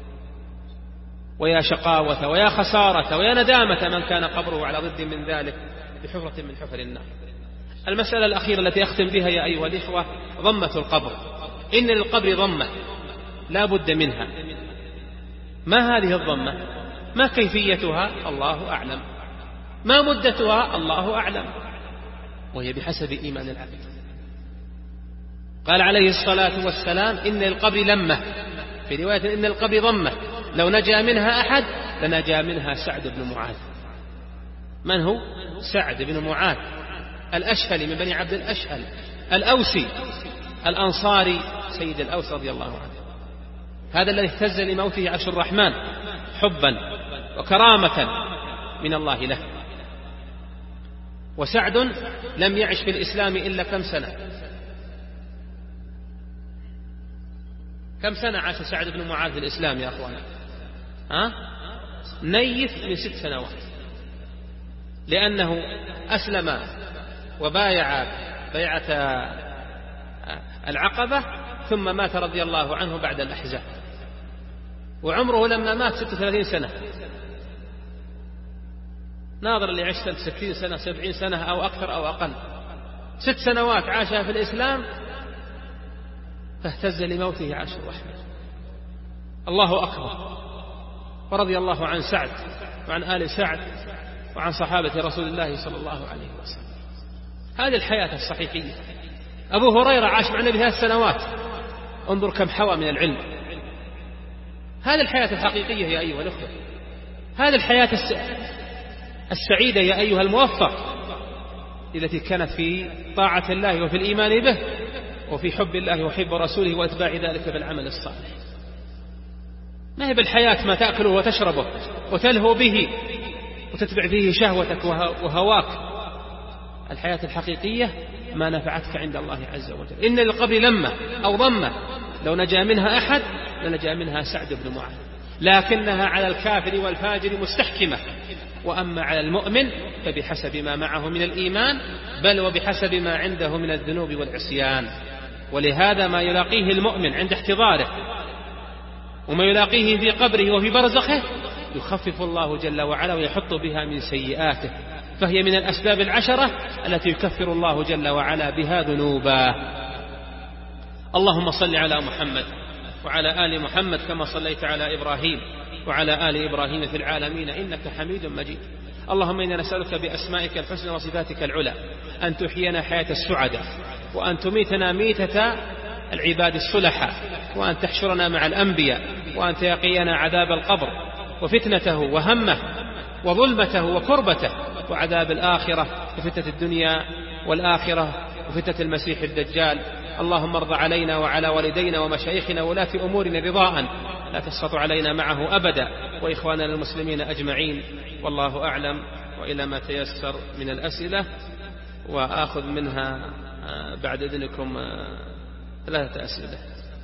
ويا شقاوة ويا خسارة ويا ندامة من كان قبره على ضد من ذلك بحفرة من حفر النار. المسألة الأخيرة التي أختم بها يا أيها الإخوة ضمة القبر. إن للقبر ضمة لا بد منها. ما هذه الضمة؟ ما كيفيتها؟ الله أعلم. ما مدتها؟ الله أعلم، وهي بحسب إيمان العبد. قال عليه الصلاة والسلام إن للقبر لمة، في رواية إن للقبر ضمة لو نجا منها أحد لنجا منها سعد بن معاذ. من هو؟ سعد بن معاذ الأشهلي من بني عبد الأشهل الأوسي الأنصاري سيد الأوس رضي الله عنه. هذا الذي اهتز لموته عرش الرحمن حبا وكرامة من الله له. وسعد لم يعش في الإسلام إلا كم سنة؟ كم سنة عاش سعد بن معاذ في الإسلام يا أخوانا؟ نيف من 6 سنوات، لأنه أسلم وبايع بيعة العقبة ثم مات رضي الله عنه بعد الأحزاب، وعمره لما مات 36 سنة. ناظر اللي عاش 60 سنة 70 سنة أو أكثر أو أقل، 6 سنوات عاشها في الإسلام فاهتز لموته عرش الرحمن. الله أكبر. ورضي الله عن سعد وعن آل سعد وعن صحابة رسول الله صلى الله عليه وسلم. هذه الحياة الصحيحية. أبو هريرة عاش مع النبي 3 سنوات، انظر كم حوى من العلم. هذه الحياة الحقيقية يا أيها الأخوة، هذه الحياة السعيدة يا أيها الموفق، التي كانت في طاعة الله وفي الإيمان به وفي حب الله وحب رسوله واتباع ذلك بالعمل الصالح. ما هي بالحياة ما تأكله وتشربه وتلهو به وتتبع فيه شهوتك وهواك. الحياة الحقيقية ما نفعتك عند الله عز وجل. إن للقبر لمة أو ضمة لو نجا منها أحد لنجا منها سعد بن معاذ. لكنها على الكافر والفاجر مستحكمة. وأما على المؤمن فبحسب ما معه من الإيمان، بل وبحسب ما عنده من الذنوب والعصيان. ولهذا ما يلاقيه المؤمن عند احتضاره وما يلاقيه في قبره وفي برزخه يخفف الله جل وعلا ويحط بها من سيئاته، فهي من الأسباب العشرة التي يكفر الله جل وعلا بها ذنوبا. اللهم صل على محمد وعلى آل محمد كما صليت على إبراهيم وعلى آل إبراهيم في العالمين إنك حميد مجيد. اللهم إنا نسألك بأسمائك الحسنى وصفاتك العلى أن تحيينا حياة السعداء، وأن تميتنا ميتة العباد الصلحاء، وأن تحشرنا مع الأنبياء، وأن تقينا عذاب القبر وفتنته وهمه وظلمته وكربته، وعذاب الآخرة وفتنة الدنيا والآخرة وفتنة المسيح الدجال. اللهم ارض علينا وعلى والدينا ومشايخنا ولاة أمورنا رضاء لا تسخط علينا معه أبدا، وإخواننا المسلمين أجمعين. والله أعلم. وإلى ما تيسر من الأسئلة، وآخذ منها بعد إذنكم 3 أسئلة.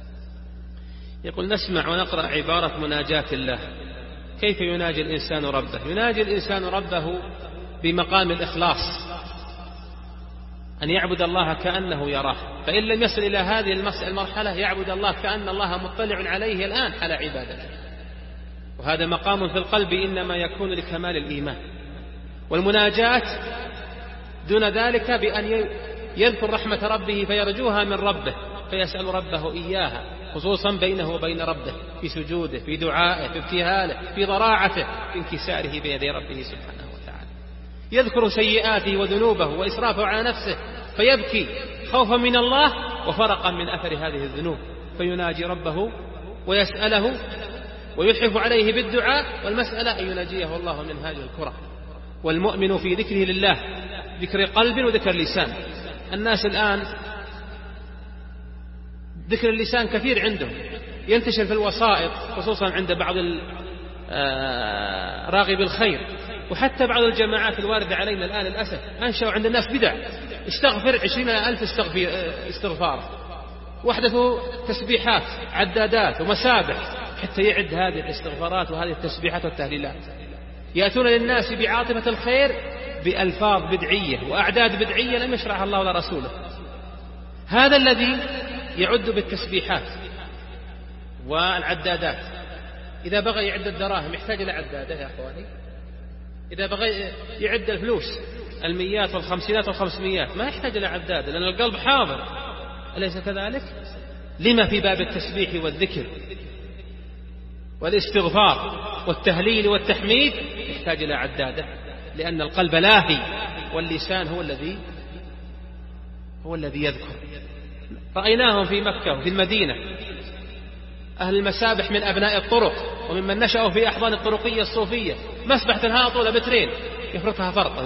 يقول: نسمع ونقرأ عبارة مناجاة الله، كيف يناجي الإنسان ربه؟ يناجي الإنسان ربه بمقام الإخلاص، أن يعبد الله كأنه يراه، فإن لم يصل إلى هذه المرحلة يعبد الله كأن الله مطلع عليه الآن على عبادته، وهذا مقام في القلب إنما يكون لكمال الإيمان. والمناجاة دون ذلك بأن يذكر رحمة ربه فيرجوها من ربه، فيسأل ربه إياها، خصوصا بينه وبين ربه في سجوده، في دعائه، في ابتهاله، في ضراعته، في انكساره بيد ربه سبحانه وتعالى. يذكر سيئاته وذنوبه وإسرافه على نفسه فيبكي خوفا من الله وفرقا من أثر هذه الذنوب، فيناجي ربه ويسأله ويلحف عليه بالدعاء، والمسألة أن يناجيه الله من هذه الكرة. والمؤمن في ذكره لله ذكر قلب وذكر لسان. الناس الآن ذكر اللسان كثير عندهم، ينتشر في الوسائط خصوصا عند بعض راغب الخير، وحتى بعض الجماعات الواردة علينا الآن للأسف أنشأوا عند الناس بدع، استغفر 20,000 استغفار، وحدثوا تسبيحات عدادات ومسابح حتى يعد هذه الاستغفارات وهذه التسبيحات والتهليلات. يأتون للناس بعاطفة الخير بألفاظ بدعية وأعداد بدعية لم يشرعها الله ولا رسوله. هذا الذي يعد بالتسبيحات والعدادات إذا بغى يعد الدراهم يحتاج إلى عدادة يا أخواني، إذا بغى يعد الفلوس 100 و50 و500 ما يحتاج إلى عدادة، لأن القلب حاضر، أليس كذلك؟ لما في باب التسبيح والذكر والاستغفار والتهليل والتحميد يحتاج إلى عدادة؟ لأن القلب لاهي واللسان هو الذي يذكر. رأيناهم في مكة وفي المدينة أهل المسابح من أبناء الطرق وممن نشأوا في أحضان الطرقية الصوفية، مسبحة لها طول مترين يفرقها فرقة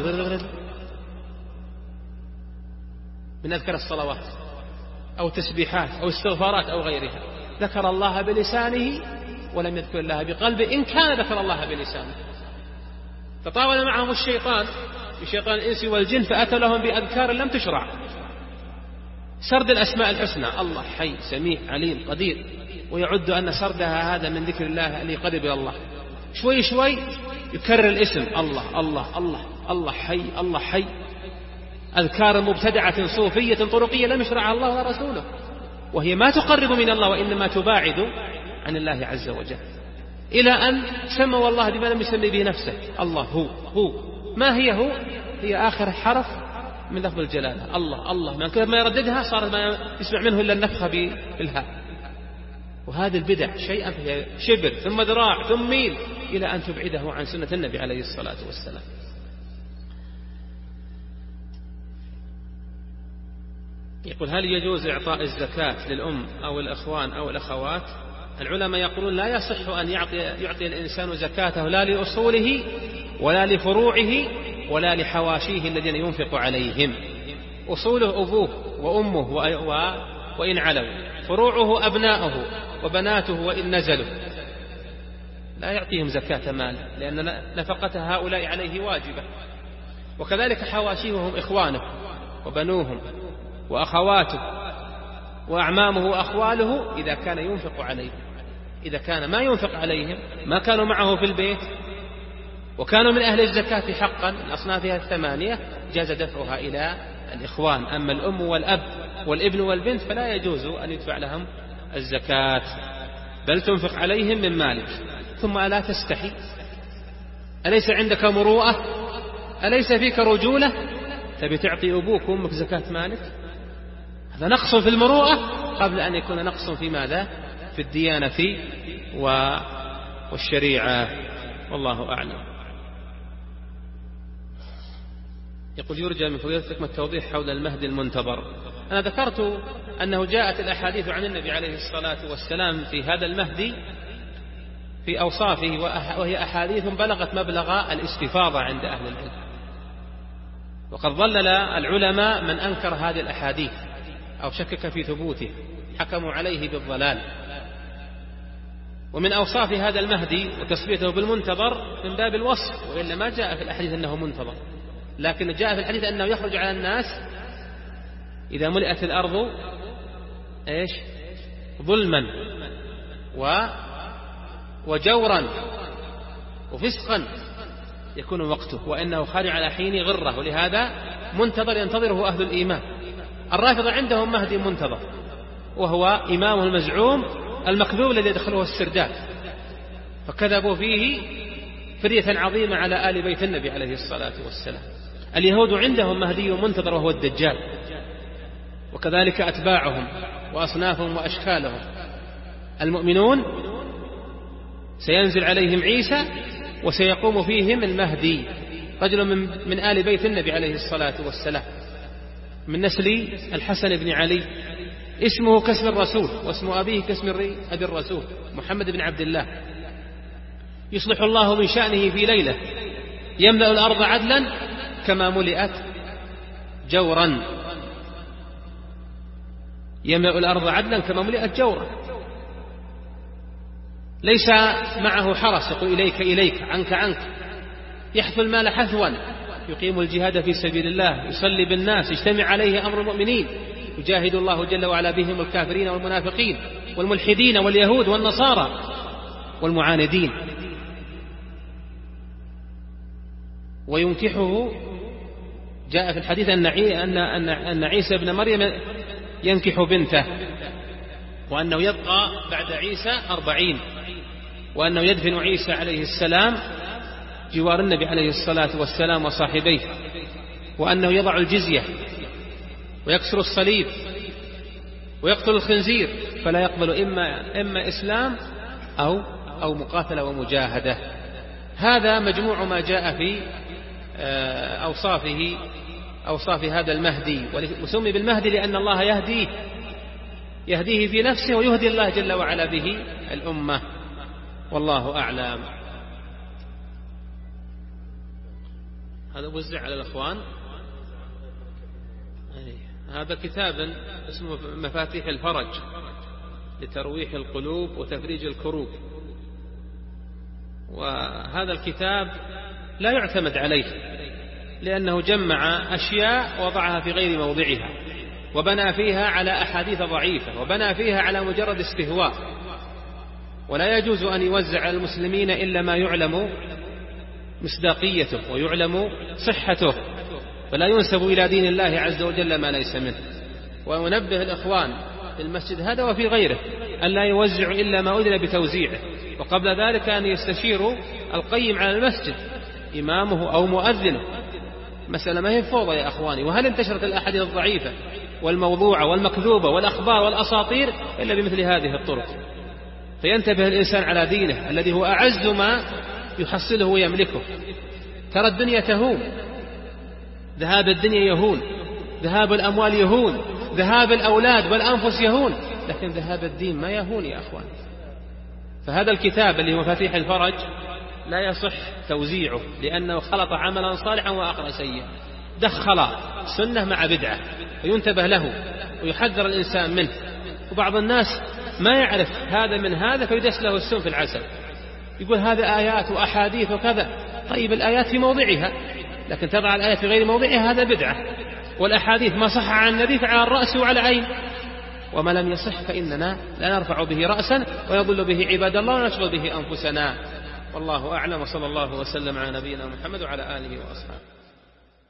من أذكر الصلوات أو تسبيحات أو استغفارات أو غيرها، ذكر الله بلسانه ولم يذكر الله بقلبه، إن كان ذكر الله بلسانه. تطاول معهم الشيطان بشيطان الإنس والجن فأتى لهم بأذكار لم تشرع، سرد الأسماء الحسنى، الله حي سميع عليم قدير، ويعد أن سردها هذا من ذكر الله اللي قرب إلى الله. شوي شوي يكرر الاسم الله الله الله الله حي الله حي، أذكار مبتدعة صوفية طرقية لم يشرعها الله ورسوله، وهي ما تقرب من الله وإنما تباعد عن الله عز وجل، إلى أن سمى الله بما لم يسمي به نفسه. الله هو ما هي هو؟ هي آخر حرف من لفظ الجلالة، الله الله، من كثر ما يرددها صار ما يسمع منه إلا النفخة بالهاء. وهذه البدع شيئا فيها شبر ثم ذراع ثم ميل إلى أن تبعده عن سنة النبي عليه الصلاة والسلام. يقول: هل يجوز إعطاء الزكاة للأم أو الأخوان أو الأخوات؟ العلماء يقولون لا يصح أن يعطي الإنسان زكاته لا لأصوله ولا لفروعه ولا لحواشيه الذين ينفق عليهم. أصوله أبوه وأمه وإن علوا، فروعه أبناؤه وبناته وإن نزلوا، لا يعطيهم زكاة مال لأن نفقة هؤلاء عليه واجبة. وكذلك حواشيهم إخوانه وبنوهم وأخواته وأعمامه وأخواله إذا كان ينفق عليه. إذا كان ما ينفق عليهم، ما كانوا معه في البيت وكانوا من أهل الزكاة حقا من أصنافها الثمانية، جاز دفعها إلى الإخوان. أما الأم والأب والابن والبنت فلا يجوز أن يدفع لهم الزكاة، بل تنفق عليهم من مالك. ثم ألا تستحي؟ أليس عندك مروءة؟ أليس فيك رجولة؟ تبي تعطي أبوك وأمك زكاة مالك؟ هذا نقص في المروءة قبل أن يكون نقص في ماذا؟ في الديانة والشريعة. والله أعلم. يقول يرجى من فضيلتكم التوضيح حول المهدي المنتظر. أنا ذكرت أنه جاءت الأحاديث عن النبي عليه الصلاة والسلام في هذا المهدي في أوصافه، وهي أحاديث بلغت مبلغ الاستفاضة عند أهل العلم، وقد ضلل العلماء من أنكر هذه الأحاديث أو شكك في ثبوته، حكموا عليه بالضلال. ومن أوصاف هذا المهدي وتسميته بالمنتظر من باب الوصف، وإلا ما جاء في الأحاديث أنه منتظر، لكن جاء في الحديث أنه يخرج على الناس إذا ملئت الأرض ظلما وجورا وفسقا يكون وقته، وإنه خارج على حين غرة، ولهذا منتظر ينتظره أهل الإيمان. الرافضة عندهم مهدي منتظر، وهو إمامه المزعوم المكذوب الذي يدخله السرداب، فكذبوا فيه فرية عظيمة على آل بيت النبي عليه الصلاة والسلام. اليهود عندهم مهدي منتظر وهو الدجال، وكذلك أتباعهم وأصنافهم وأشكالهم. المؤمنون سينزل عليهم عيسى وسيقوم فيهم المهدي، رجل من آل بيت النبي عليه الصلاة والسلام من نسل الحسن بن علي، اسمه كاسم الرسول واسم أبيه كاسم أبي الرسول محمد بن عبد الله. يصلح الله من شأنه في ليلة، يملأ الأرض عدلا كما ملئت جورا، يملأ الأرض عدلا كما ملئت جورا. ليس معه حرس يقول إليك إليك عنك عنك، يحث المال حثوا، يقيم الجهاد في سبيل الله، يصلي بالناس، يجتمع عليه أمر المؤمنين، يجاهد الله جل وعلا بهم الكافرين والمنافقين والملحدين واليهود والنصارى والمعاندين. وينكحه، جاء في الحديث أن عيسى بن مريم ينكح بنته، وأنه يبقى بعد عيسى 40، وأنه يدفن عيسى عليه السلام جوار النبي عليه الصلاة والسلام وصاحبيه، وأنه يضع الجزية ويكسر الصليب ويقتل الخنزير، فلا يقبل إما إسلام أو مقاتلة ومجاهدة. هذا مجموع ما جاء في أوصاف هذا المهدي، وسمي بالمهدي لأن الله يهديه في نفسه، ويهدي الله جل وعلا به الأمة. والله أعلم. هذا وزع على الأخوان. هذا كتاب اسمه مفاتيح الفرج لترويح القلوب وتفريج الكروب، وهذا الكتاب لا يعتمد عليه، لأنه جمع أشياء وضعها في غير موضعها، وبنى فيها على أحاديث ضعيفة، وبنى فيها على مجرد استهواء. ولا يجوز أن يوزع على المسلمين إلا ما يعلم مصداقيته ويعلم صحته، فلا ينسب إلى دين الله عز وجل ما ليس منه. وننبه الإخوان في المسجد هذا وفي غيره أن لا يوزع إلا ما أذن بتوزيعه، وقبل ذلك أن يستشيروا القيم على المسجد إمامه أو مؤذنه. مسألة ما هي فوضى يا أخواني. وهل انتشرت الأحاديث الضعيفة والموضوعة والمكذوبة والأخبار والأساطير إلا بمثل هذه الطرق؟ فينتبه الإنسان على دينه الذي هو أعز ما يحصله ويملكه. ترى الدنيا تهون، ذهاب الدنيا يهون، ذهاب الأموال يهون، ذهاب الأولاد والأنفس يهون، لكن ذهاب الدين ما يهون يا أخوان. فهذا الكتاب اللي هو مفاتيح الفرج لا يصح توزيعه، لأنه خلط عملا صالحا وآخر سيئا، دخل سنة مع بدعة، فينتبه له ويحذر الإنسان منه. وبعض الناس ما يعرف هذا من هذا فيدس له السم في العسل، يقول هذا آيات وأحاديث وكذا. طيب الآيات في موضعها، لكن تضع الآيات في غير موضعها هذا بدعة، والأحاديث ما صح عن النبي فعلى الرأس وعلى عين. وما لم يصح فإننا لا نرفع به رأسا ونضل به عباد الله ونشغل به أنفسنا. والله أعلم، وصلى الله وسلم على نبينا محمد وعلى آله وأصحابه.